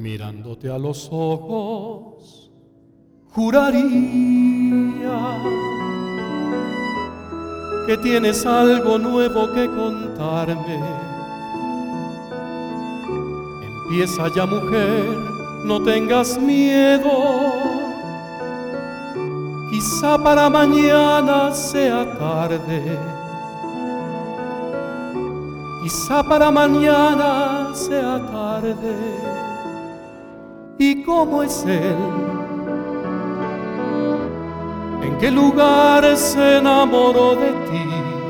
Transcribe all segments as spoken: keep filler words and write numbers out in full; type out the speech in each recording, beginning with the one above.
Mirándote a los ojos, juraría que tienes algo nuevo que contarme. Empieza ya, mujer, no tengas miedo. Quizá para mañana sea tarde. Quizá para mañana sea tarde. ¿Y cómo es él? ¿En qué lugar se enamoró de ti?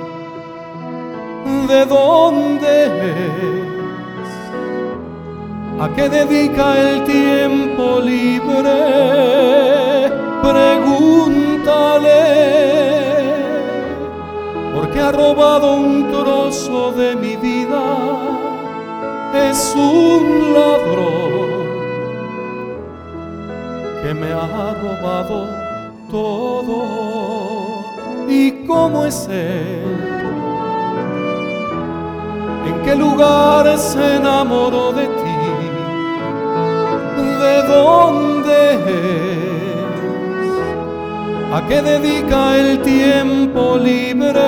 ¿De dónde es? ¿A qué dedica el tiempo libre? Pregúntale, porque ha robado un trozo de mi vida. Es un ladrón que me ha robado todo. ¿Y cómo es él? ¿En qué lugar se enamoró de ti? ¿De dónde es? ¿A qué dedica el tiempo libre?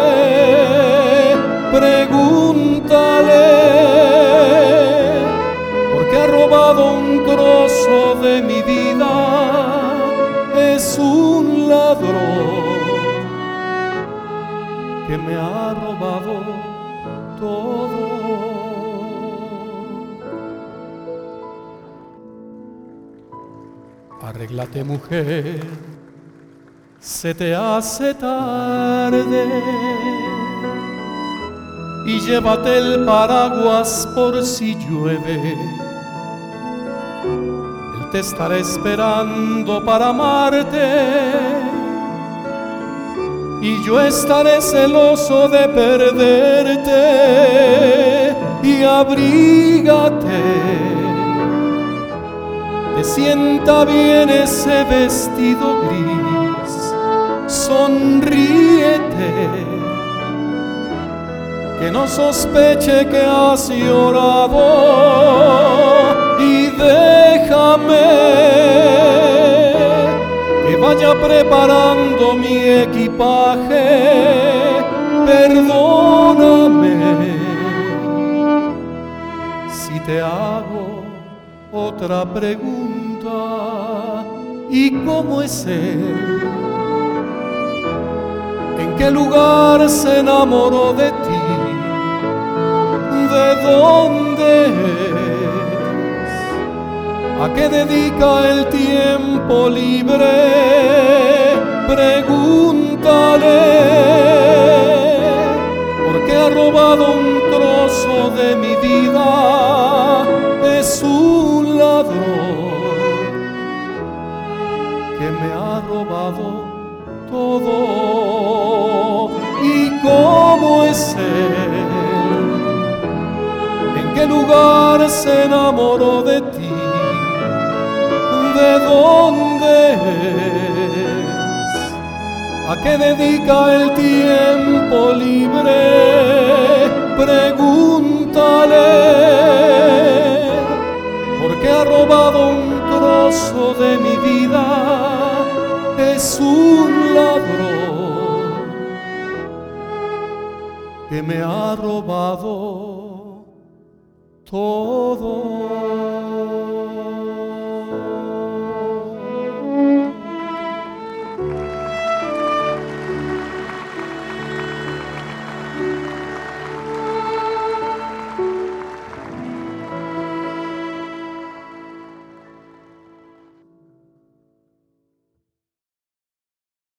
Pregúntale, porque ha robado un trozo de mi vida. Es un ladrón que me ha robado todo. Arréglate, mujer, se te hace tarde, y llévate el paraguas por si llueve. Él te estará esperando para amarte, y yo estaré celoso de perderte. Y abrígate, te sienta bien ese vestido gris, sonríete, que no sospeche que has llorado. Y déjame que vaya preparando mi equipaje. Perdóname si te hago otra pregunta. ¿Y cómo es él? ¿En qué lugar se enamoró de ti? ¿De dónde es? ¿A qué dedica el tiempo libre? Pregúntale, porque ha robado un trozo de mi vida. Es un ladrón que me ha robado todo. ¿Y cómo es él? ¿En qué lugar se enamoró de ti? ¿De dónde es? ¿A qué dedica el tiempo libre? Pregúntale, porque ha robado un trozo de mi vida. Es un ladrón que me ha robado todo.